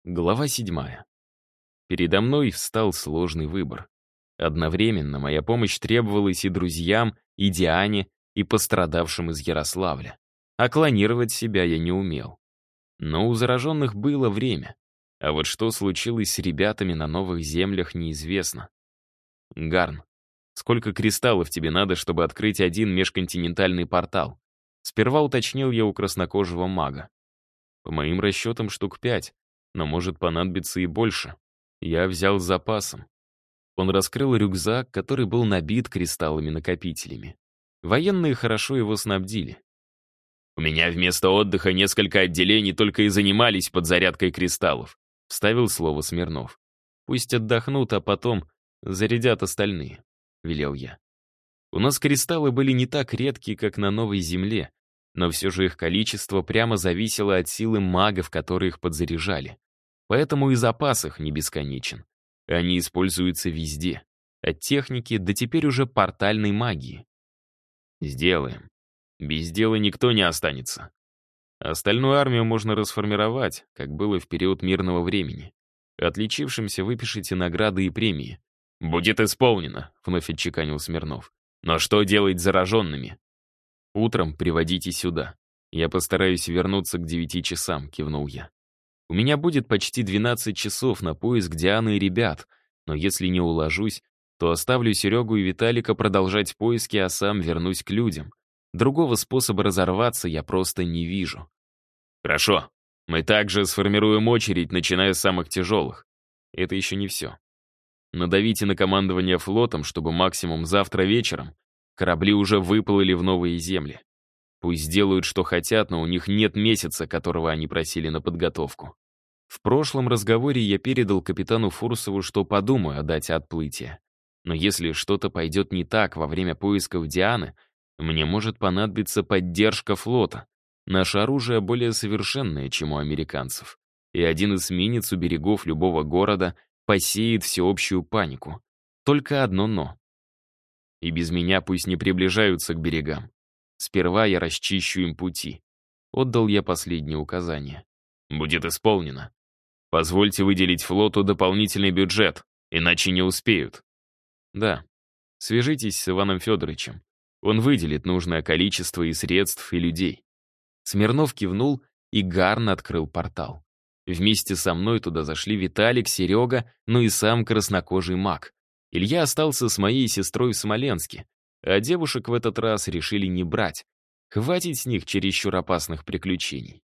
Глава 7. Передо мной встал сложный выбор. Одновременно моя помощь требовалась и друзьям, и Диане, и пострадавшим из Ярославля. А клонировать себя я не умел. Но у зараженных было время. А вот что случилось с ребятами на новых землях, неизвестно. Гарн, сколько кристаллов тебе надо, чтобы открыть один межконтинентальный портал? Сперва уточнил я у краснокожего мага. По моим расчетам, штук 5. Но может понадобиться и больше. Я взял с запасом. Он раскрыл рюкзак, который был набит кристаллами-накопителями. Военные хорошо его снабдили. «У меня вместо отдыха несколько отделений только и занимались подзарядкой кристаллов», вставил слово Смирнов. «Пусть отдохнут, а потом зарядят остальные», — велел я. У нас кристаллы были не так редки, как на новой земле, но все же их количество прямо зависело от силы магов, которые их подзаряжали. Поэтому и запас их не бесконечен. Они используются везде. От техники до теперь уже портальной магии. Сделаем. Без дела никто не останется. Остальную армию можно расформировать, как было в период мирного времени. Отличившимся выпишите награды и премии. «Будет исполнено», — вновь отчеканил Смирнов. «Но что делать с зараженными?» «Утром приводите сюда. Я постараюсь вернуться к 9 часам», — кивнул я. «У меня будет почти 12 часов на поиск Дианы и ребят, но если не уложусь, то оставлю Серегу и Виталика продолжать поиски, а сам вернусь к людям. Другого способа разорваться я просто не вижу». «Хорошо. Мы также сформируем очередь, начиная с самых тяжелых. Это еще не все. Надавите на командование флотом, чтобы максимум завтра вечером корабли уже выплыли в новые земли. Пусть делают, что хотят, но у них нет месяца, которого они просили на подготовку. В прошлом разговоре я передал капитану Фурсову, что подумаю о дате отплытия. Но если что-то пойдет не так во время поисков Дианы, мне может понадобиться поддержка флота. Наше оружие более совершенное, чем у американцев. И один эсминец у берегов любого города посеет всеобщую панику. Только одно «но». И без меня пусть не приближаются к берегам. Сперва я расчищу им пути. Отдал я последнее указание. «Будет исполнено. Позвольте выделить флоту дополнительный бюджет, иначе не успеют». «Да. Свяжитесь с Иваном Федоровичем. Он выделит нужное количество и средств, и людей». Смирнов кивнул, и Гарн открыл портал. Вместе со мной туда зашли Виталик, Серега, ну и сам краснокожий маг. Илья остался с моей сестрой в Смоленске, а девушек в этот раз решили не брать. Хватит с них чересчур опасных приключений.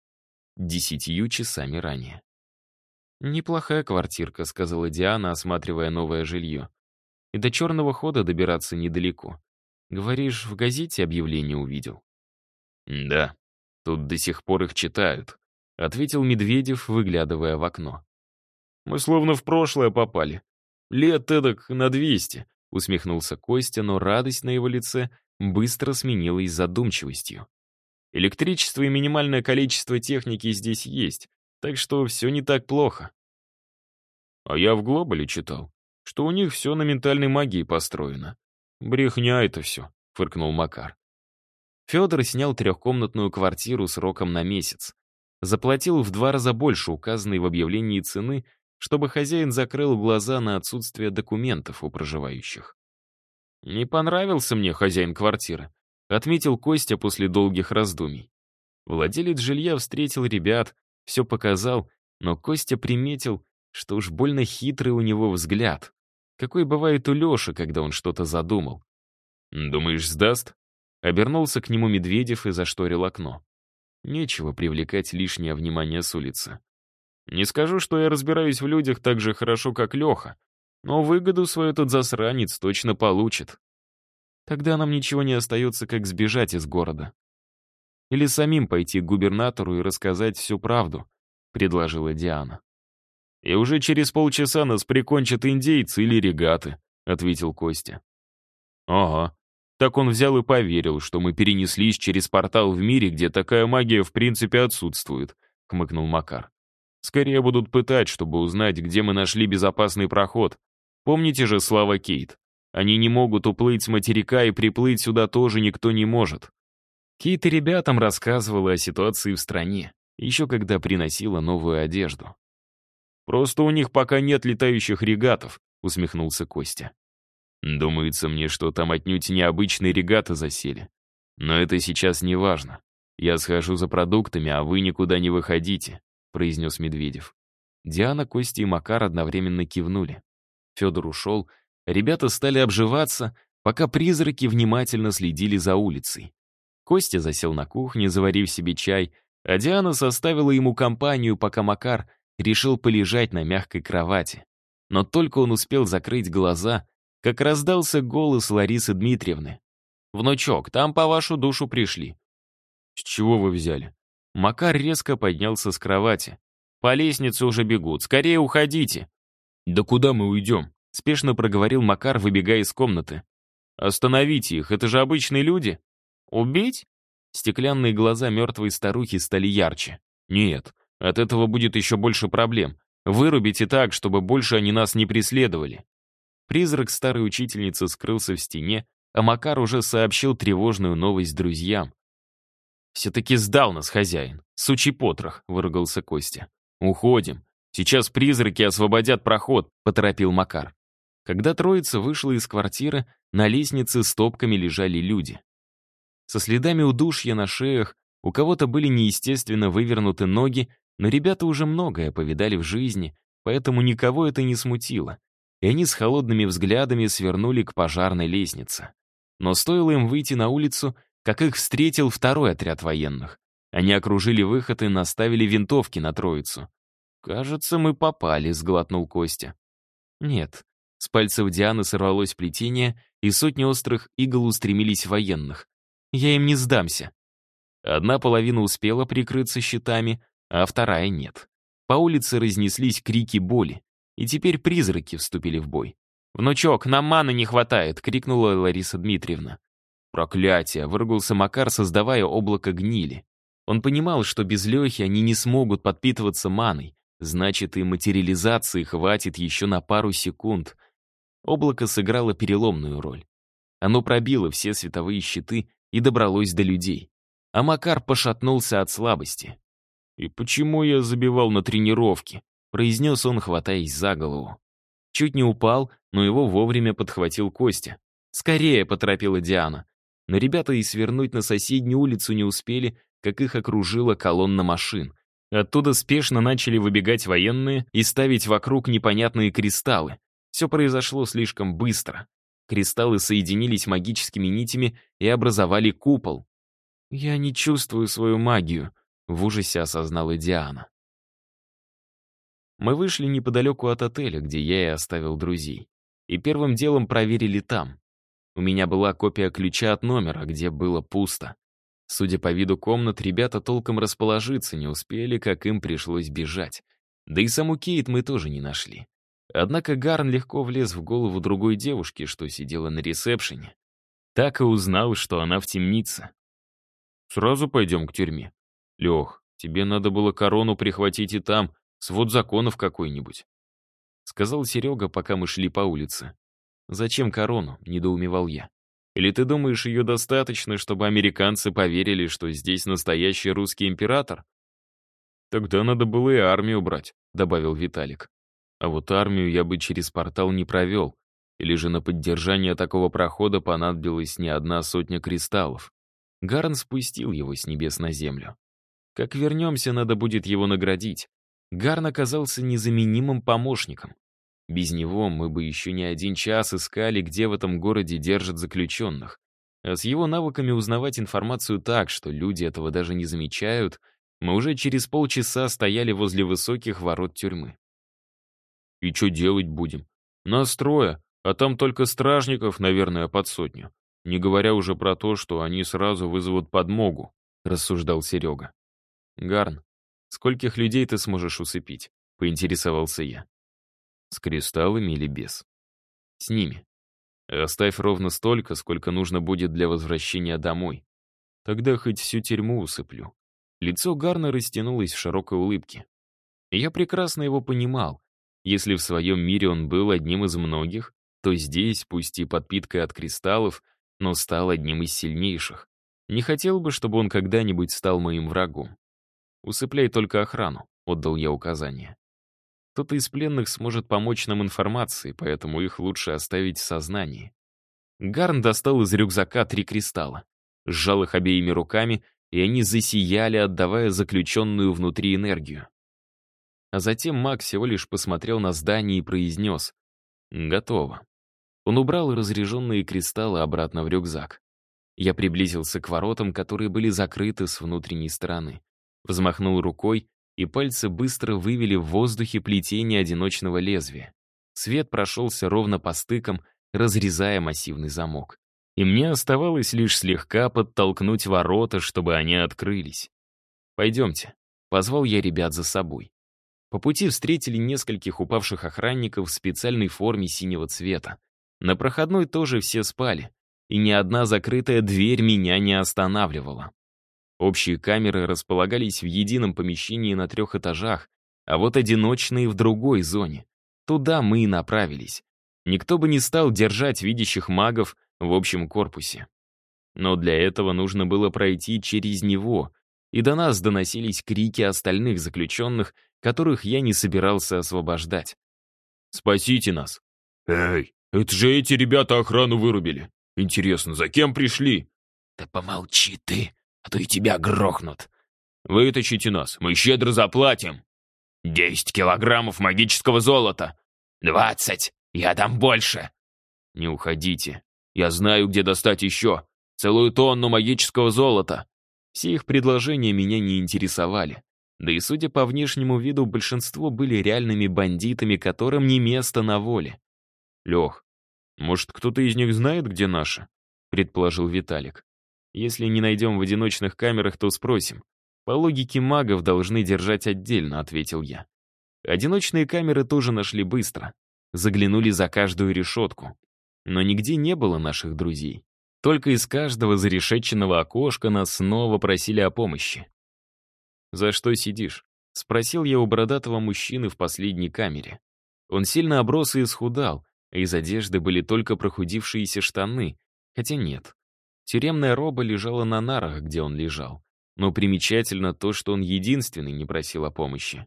10 часами ранее. «Неплохая квартирка», — сказала Диана, осматривая новое жилье. «И до черного хода добираться недалеко. Говоришь, в газете объявление увидел?» «Да, тут до сих пор их читают», — ответил Медведев, выглядывая в окно. «Мы словно в прошлое попали. Лет эдак на 200», — усмехнулся Костя, но радость на его лице быстро сменилась задумчивостью. «Электричество и минимальное количество техники здесь есть, так что все не так плохо». «А я в Глобале читал, что у них все на ментальной магии построено. Брехня это все», — фыркнул Макар. Федор снял 3-комнатную квартиру сроком на месяц. Заплатил в 2 раза больше указанной в объявлении цены, чтобы хозяин закрыл глаза на отсутствие документов у проживающих. «Не понравился мне хозяин квартиры», — отметил Костя после долгих раздумий. Владелец жилья встретил ребят, все показал, но Костя приметил, что уж больно хитрый у него взгляд. Какой бывает у Леши, когда он что-то задумал. «Думаешь, сдаст?» Обернулся к нему Медведев и зашторил окно. Нечего привлекать лишнее внимание с улицы. «Не скажу, что я разбираюсь в людях так же хорошо, как Леха, но выгоду свою этот засранец точно получит. Тогда нам ничего не остается, как сбежать из города. Или самим пойти к губернатору и рассказать всю правду», — предложила Диана. «И уже через полчаса нас прикончат индейцы или регаты», — ответил Костя. «Ага. Так он взял и поверил, что мы перенеслись через портал в мире, где такая магия в принципе отсутствует», — хмыкнул Макар. «Скорее будут пытать, чтобы узнать, где мы нашли безопасный проход. Помните же слова Кейт? Они не могут уплыть с материка, и приплыть сюда тоже никто не может». Кейт и ребятам рассказывала о ситуации в стране, еще когда приносила новую одежду. Просто у них пока нет летающих регатов», — усмехнулся Костя. «Думается мне, что там отнюдь необычные регаты засели. Но это сейчас не важно. Я схожу за продуктами, а вы никуда не выходите», — произнес Медведев. Диана, Костя и Макар одновременно кивнули. Федор ушел, ребята стали обживаться, пока призраки внимательно следили за улицей. Костя засел на кухне, заварив себе чай, а Диана составила ему компанию, пока Макар решил полежать на мягкой кровати. Но только он успел закрыть глаза, как раздался голос Ларисы Дмитриевны. «Внучок, там по вашу душу пришли». «С чего вы взяли?» Макар резко поднялся с кровати. «По лестнице уже бегут, скорее уходите». «Да куда мы уйдем?» — спешно проговорил Макар, выбегая из комнаты. «Остановите их, это же обычные люди». «Убить?» Стеклянные глаза мертвой старухи стали ярче. «Нет, от этого будет еще больше проблем. Вырубите так, чтобы больше они нас не преследовали». Призрак старой учительницы скрылся в стене, а Макар уже сообщил тревожную новость друзьям. «Все-таки сдал нас хозяин. Сучий потрох», — выругался Костя. «Уходим. Сейчас призраки освободят проход», — поторопил Макар. Когда троица вышла из квартиры, на лестнице стопками лежали люди. Со следами удушья на шеях, у кого-то были неестественно вывернуты ноги, но ребята уже многое повидали в жизни, поэтому никого это не смутило, и они с холодными взглядами свернули к пожарной лестнице. Но стоило им выйти на улицу, как их встретил второй отряд военных. Они окружили выход и наставили винтовки на троицу. «Кажется, мы попали», — сглотнул Костя. «Нет». С пальцев Дианы сорвалось плетение, и сотни острых игл устремились в военных. «Я им не сдамся». Одна половина успела прикрыться щитами, а вторая нет. По улице разнеслись крики боли, и теперь призраки вступили в бой. «Внучок, нам маны не хватает!» — крикнула Лариса Дмитриевна. «Проклятие!» — выругался Макар, создавая облако гнили. Он понимал, что без Лехи они не смогут подпитываться маной, значит, и материализации хватит еще на пару секунд. Облако сыграло переломную роль. Оно пробило все световые щиты и добралось до людей. А Макар пошатнулся от слабости. «И почему я забивал на тренировке?» — произнес он, хватаясь за голову. Чуть не упал, но его вовремя подхватил Костя. «Скорее!» — поторопила Диана. Но ребята и свернуть на соседнюю улицу не успели, как их окружила колонна машин. Оттуда спешно начали выбегать военные и ставить вокруг непонятные кристаллы. Все произошло слишком быстро. Кристаллы соединились магическими нитями и образовали купол. «Я не чувствую свою магию», — в ужасе осознала Диана. Мы вышли неподалеку от отеля, где я и оставил друзей. И первым делом проверили там. У меня была копия ключа от номера, где было пусто. Судя по виду комнат, ребята толком расположиться не успели, как им пришлось бежать. Да и саму Кейт мы тоже не нашли. Однако Гарн легко влез в голову другой девушки, что сидела на ресепшене. Так и узнал, что она в темнице. «Сразу пойдем к тюрьме. Лех, тебе надо было корону прихватить и там, свод законов какой-нибудь», — сказал Серега, пока мы шли по улице. «Зачем корону?» — недоумевал я. «Или ты думаешь, ее достаточно, чтобы американцы поверили, что здесь настоящий русский император?» «Тогда надо было и армию брать», — добавил Виталик. «А вот армию я бы через портал не провел, или же на поддержание такого прохода понадобилась не одна сотня кристаллов». Гарн спустил его с небес на землю. «Как вернемся, надо будет его наградить». Гарн оказался незаменимым помощником. Без него мы бы еще не один час искали, где в этом городе держат заключенных. А с его навыками узнавать информацию так, что люди этого даже не замечают, мы уже через полчаса стояли возле высоких ворот тюрьмы. «И что делать будем? Нас трое, а там только стражников, наверное, под сотню. Не говоря уже про то, что они сразу вызовут подмогу», — рассуждал Серега. «Гарн, скольких людей ты сможешь усыпить?» — поинтересовался я. «С кристаллами или без?» «С ними. Оставь ровно столько, сколько нужно будет для возвращения домой. Тогда хоть всю тюрьму усыплю». Лицо Гарна растянулось в широкой улыбке. Я прекрасно его понимал. Если в своем мире он был одним из многих, то здесь, пусть и подпиткой от кристаллов, но стал одним из сильнейших. Не хотел бы, чтобы он когда-нибудь стал моим врагом. «Усыпляй только охрану», — отдал я указание. Кто-то из пленных сможет помочь нам информацией, поэтому их лучше оставить в сознании. Гарн достал из рюкзака 3 кристалла, сжал их обеими руками, и они засияли, отдавая заключенную внутри энергию. А затем маг всего лишь посмотрел на здание и произнес: «Готово». Он убрал разряженные кристаллы обратно в рюкзак. Я приблизился к воротам, которые были закрыты с внутренней стороны. Взмахнул рукой, и пальцы быстро вывели в воздухе плетение одиночного лезвия. Свет прошелся ровно по стыкам, разрезая массивный замок. И мне оставалось лишь слегка подтолкнуть ворота, чтобы они открылись. «Пойдемте», — позвал я ребят за собой. По пути встретили нескольких упавших охранников в специальной форме синего цвета. На проходной тоже все спали, и ни одна закрытая дверь меня не останавливала. Общие камеры располагались в едином помещении на 3 этажах, а вот одиночные в другой зоне. Туда мы и направились. Никто бы не стал держать видящих магов в общем корпусе. Но для этого нужно было пройти через него, и до нас доносились крики остальных заключенных, которых я не собирался освобождать. «Спасите нас!» «Эй, это же эти ребята охрану вырубили. Интересно, за кем пришли?» «Да помолчи ты, а то и тебя грохнут». «Вытащите нас, мы щедро заплатим». 10 килограммов магического золота. 20, я дам больше». «Не уходите. Я знаю, где достать еще. Целую тонну магического золота». Все их предложения меня не интересовали. Да и судя по внешнему виду, большинство были реальными бандитами, которым не место на воле. «Лех, может, кто-то из них знает, где наши?» — предположил Виталик. «Если не найдем в одиночных камерах, то спросим. По логике магов должны держать отдельно», — ответил я. Одиночные камеры тоже нашли быстро. Заглянули за каждую решетку. Но нигде не было наших друзей. Только из каждого зарешетченного окошка нас снова просили о помощи. «За что сидишь?» — спросил я у бородатого мужчины в последней камере. Он сильно оброс и исхудал, а из одежды были только прохудившиеся штаны. Хотя нет. Тюремная роба лежала на нарах, где он лежал. Но примечательно то, что он единственный не просил о помощи.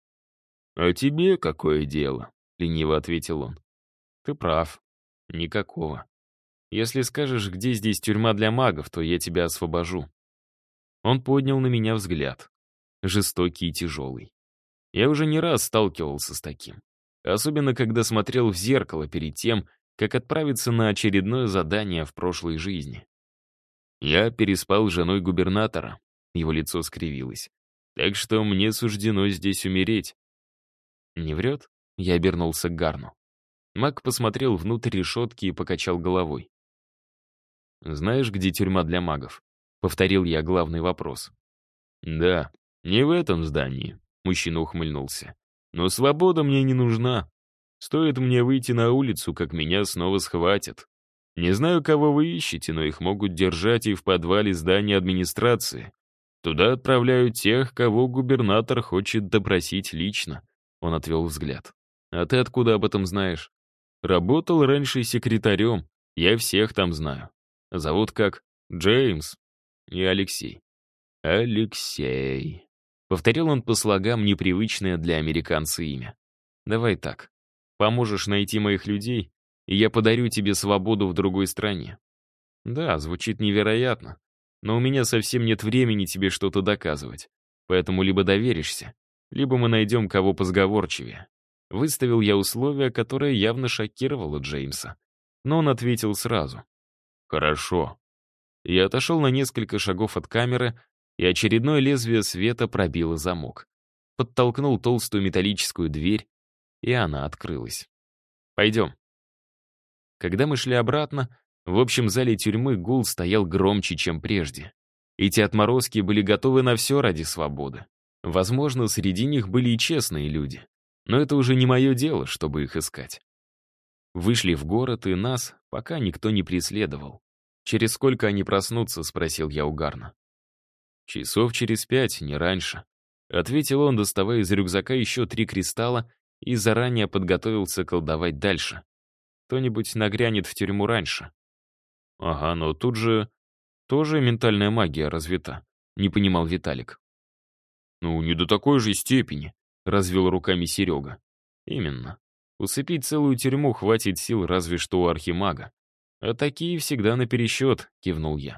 «А тебе какое дело?» — лениво ответил он. «Ты прав. Никакого. Если скажешь, где здесь тюрьма для магов, то я тебя освобожу». Он поднял на меня взгляд. Жестокий и тяжелый. Я уже не раз сталкивался с таким. Особенно, когда смотрел в зеркало перед тем, как отправиться на очередное задание в прошлой жизни. Я переспал с женой губернатора. Его лицо скривилось. Так что мне суждено здесь умереть. Не врет? Я обернулся к Гарну. Маг посмотрел внутрь решетки и покачал головой. «Знаешь, где тюрьма для магов?» Повторил я главный вопрос. «Да, не в этом здании», — мужчина ухмыльнулся. «Но свобода мне не нужна. Стоит мне выйти на улицу, как меня снова схватят. Не знаю, кого вы ищете, но их могут держать и в подвале здания администрации. Туда отправляют тех, кого губернатор хочет допросить лично». Он отвел взгляд. «А ты откуда об этом знаешь?» «Работал раньше секретарем. Я всех там знаю. Зовут как? Джеймс и Алексей». «Алексей», — повторил он по слогам непривычное для американца имя. «Давай так. Поможешь найти моих людей, и я подарю тебе свободу в другой стране». «Да, звучит невероятно, но у меня совсем нет времени тебе что-то доказывать. Поэтому либо доверишься, либо мы найдем кого позговорчивее». Выставил я условие, которое явно шокировало Джеймса. Но он ответил сразу. «Хорошо». Я отошел на несколько шагов от камеры, и очередное лезвие света пробило замок. Подтолкнул толстую металлическую дверь, и она открылась. «Пойдем». Когда мы шли обратно, в общем зале тюрьмы гул стоял громче, чем прежде. Эти отморозки были готовы на все ради свободы. Возможно, среди них были и честные люди. Но это уже не мое дело, чтобы их искать. Вышли в город, и нас пока никто не преследовал. «Через сколько они проснутся?» — спросил я у Гарна. «Часов через 5, не раньше», — ответил он, доставая из рюкзака еще 3 кристалла и заранее подготовился колдовать дальше. Кто-нибудь нагрянет в тюрьму раньше. «Ага, но тут же тоже ментальная магия развита», — не понимал Виталик. «Ну, не до такой же степени», — развел руками Серега. Именно. Усыпить целую тюрьму хватит сил разве что у архимага. А такие всегда напересчет, кивнул я.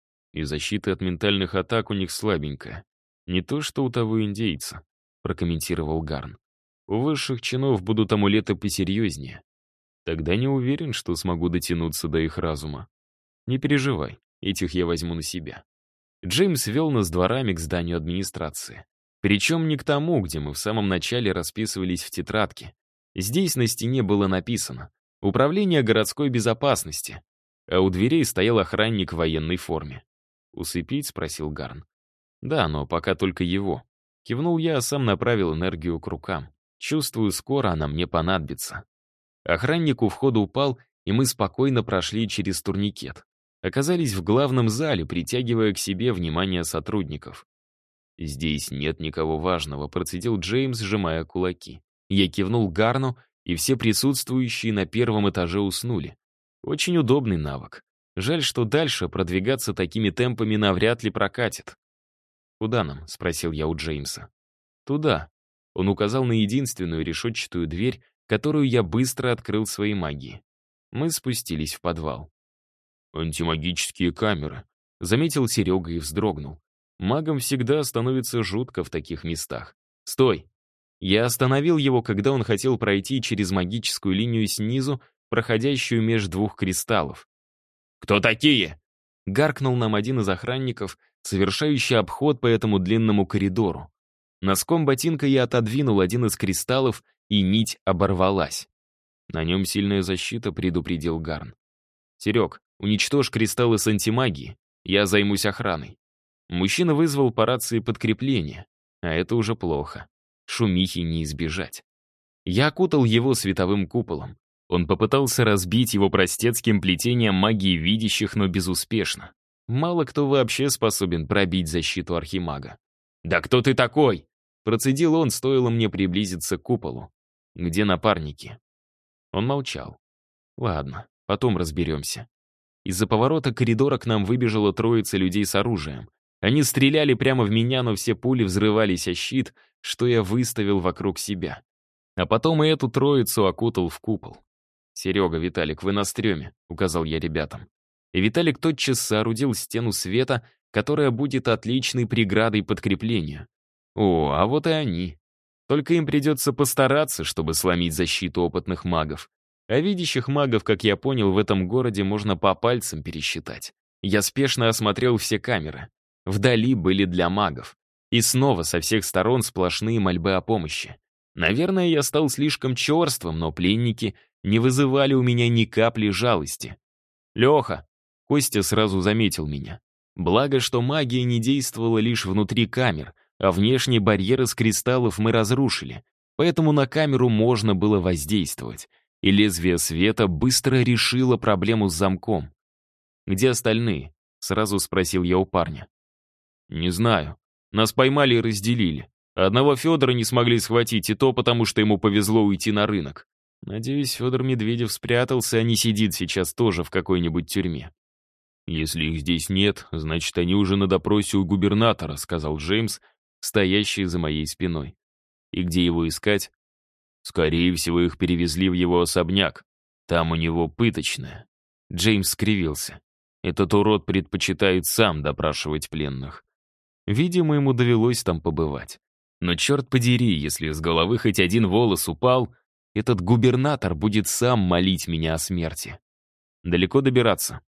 И защита от ментальных атак у них слабенькая. Не то, что у того индейца, прокомментировал Гарн. У высших чинов будут амулеты посерьезнее. Тогда не уверен, что смогу дотянуться до их разума. Не переживай, этих я возьму на себя. Джеймс вел нас дворами к зданию администрации. Причем не к тому, где мы в самом начале расписывались в тетрадке. Здесь на стене было написано «Управление городской безопасности», а у дверей стоял охранник в военной форме. «Усыпить?» — спросил Гарн. «Да, но пока только его». Кивнул я, а сам направил энергию к рукам. Чувствую, скоро она мне понадобится. Охранник у входа упал, и мы спокойно прошли через турникет. Оказались в главном зале, притягивая к себе внимание сотрудников. «Здесь нет никого важного», — процедил Джеймс, сжимая кулаки. Я кивнул Гарну, и все присутствующие на первом этаже уснули. Очень удобный навык. Жаль, что дальше продвигаться такими темпами навряд ли прокатит. «Куда нам?» — спросил я у Джеймса. «Туда». Он указал на единственную решетчатую дверь, которую я быстро открыл своей магией. Мы спустились в подвал. «Антимагические камеры», — заметил Серега и вздрогнул. Магам всегда становится жутко в таких местах. «Стой!» Я остановил его, когда он хотел пройти через магическую линию снизу, проходящую меж двух кристаллов. «Кто такие?» — гаркнул нам один из охранников, совершающий обход по этому длинному коридору. Носком ботинка я отодвинул один из кристаллов, и нить оборвалась. «На нем сильная защита», — предупредил Гарн. «Серег, уничтожь кристаллы с антимагией, я займусь охраной». Мужчина вызвал по рации подкрепление, а это уже плохо. Шумихи не избежать. Я окутал его световым куполом. Он попытался разбить его простецким плетением магии видящих, но безуспешно. Мало кто вообще способен пробить защиту архимага. «Да кто ты такой?» Процедил он, стоило мне приблизиться к куполу. «Где напарники?» Он молчал. «Ладно, потом разберемся». Из-за поворота коридора к нам выбежала троица людей с оружием. Они стреляли прямо в меня, но все пули взрывались о щит, что я выставил вокруг себя. А потом и эту троицу окутал в купол. «Серега, Виталик, вы на стреме», — указал я ребятам. И Виталик тотчас соорудил стену света, которая будет отличной преградой подкрепления. О, а вот и они. Только им придется постараться, чтобы сломить защиту опытных магов. А видящих магов, как я понял, в этом городе можно по пальцам пересчитать. Я спешно осмотрел все камеры. Вдали были для магов. И снова со всех сторон сплошные мольбы о помощи. Наверное, я стал слишком черствым, но пленники не вызывали у меня ни капли жалости. «Леха!» — Костя сразу заметил меня. Благо, что магия не действовала лишь внутри камер, а внешний барьер из кристаллов мы разрушили, поэтому на камеру можно было воздействовать, и лезвие света быстро решило проблему с замком. «Где остальные?» — сразу спросил я у парня. «Не знаю. Нас поймали и разделили. Одного Федора не смогли схватить, и то потому, что ему повезло уйти на рынок. Надеюсь, Федор Медведев спрятался, а не сидит сейчас тоже в какой-нибудь тюрьме». «Если их здесь нет, значит, они уже на допросе у губернатора», — сказал Джеймс, стоящий за моей спиной. «И где его искать?» «Скорее всего, их перевезли в его особняк. Там у него пыточная». Джеймс скривился. «Этот урод предпочитает сам допрашивать пленных». Видимо, ему довелось там побывать. Но черт подери, если с головы хоть один волос упал, этот губернатор будет сам молить меня о смерти. Далеко добираться?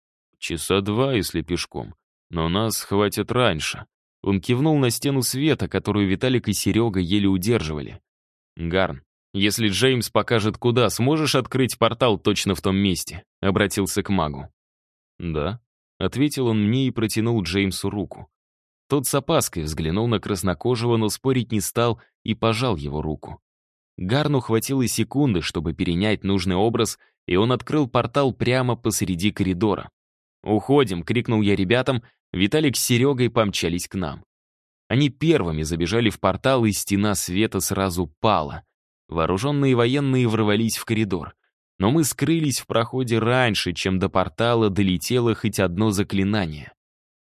Часа 2, если пешком. Но нас хватит раньше. Он кивнул на стену света, которую Виталик и Серега еле удерживали. «Гарн, если Джеймс покажет куда, сможешь открыть портал точно в том месте?» Обратился к магу. «Да», — ответил он мне и протянул Джеймсу руку. Тот с опаской взглянул на краснокожего, но спорить не стал и пожал его руку. Гарну хватило секунды, чтобы перенять нужный образ, и он открыл портал прямо посреди коридора. «Уходим!» — крикнул я ребятам, Виталик с Серегой помчались к нам. Они первыми забежали в портал, и стена света сразу пала. Вооруженные военные ворвались в коридор. Но мы скрылись в проходе раньше, чем до портала долетело хоть одно заклинание.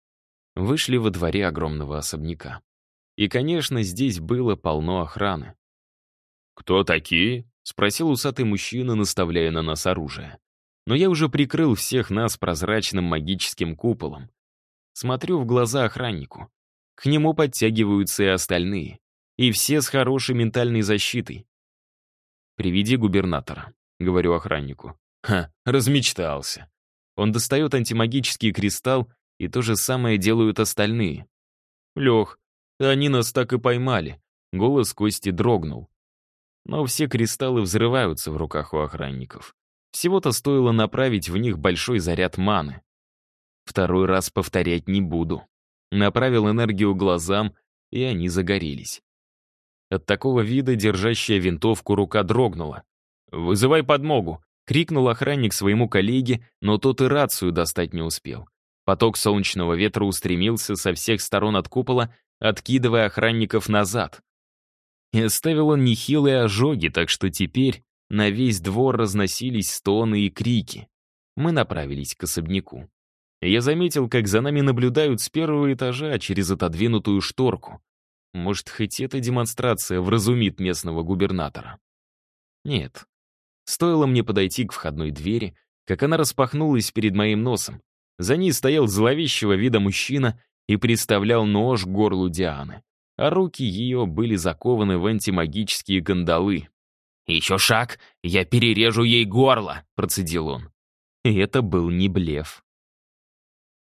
Вышли во дворе огромного особняка. И, конечно, здесь было полно охраны. «Кто такие?» — спросил усатый мужчина, наставляя на нас оружие. Но я уже прикрыл всех нас прозрачным магическим куполом. Смотрю в глаза охраннику. К нему подтягиваются и остальные. И все с хорошей ментальной защитой. «Приведи губернатора», — говорю охраннику. Ха, размечтался. Он достает антимагический кристалл, и то же самое делают остальные. «Лех, они нас так и поймали». Голос Кости дрогнул. Но все кристаллы взрываются в руках у охранников. Всего-то стоило направить в них большой заряд маны. Второй раз повторять не буду. Направил энергию глазам, и они загорелись. От такого вида держащая винтовку рука дрогнула. «Вызывай подмогу!» — крикнул охранник своему коллеге, но тот и рацию достать не успел. Поток солнечного ветра устремился со всех сторон от купола, откидывая охранников назад. И оставил он нехилые ожоги, так что теперь на весь двор разносились стоны и крики. Мы направились к особняку. Я заметил, как за нами наблюдают с первого этажа через отодвинутую шторку. Может, хоть эта демонстрация вразумит местного губернатора? Нет. Стоило мне подойти к входной двери, как она распахнулась перед моим носом. За ней стоял зловещего вида мужчина и приставлял нож к горлу Дианы, а руки ее были закованы в антимагические кандалы. «Еще шаг, я перережу ей горло», — процедил он. И это был не блеф.